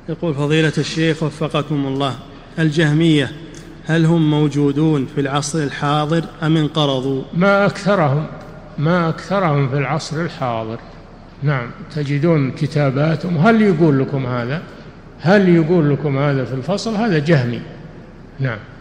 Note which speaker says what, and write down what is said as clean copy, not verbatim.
Speaker 1: يقول فضيلة الشيخ وفقكم الله، الجهمية هل هم موجودون في العصر الحاضر أم انقرضوا؟
Speaker 2: ما أكثرهم في العصر الحاضر. نعم، تجدون كتاباتهم. هل يقول لكم هذا في الفصل؟ هذا جهمي. نعم.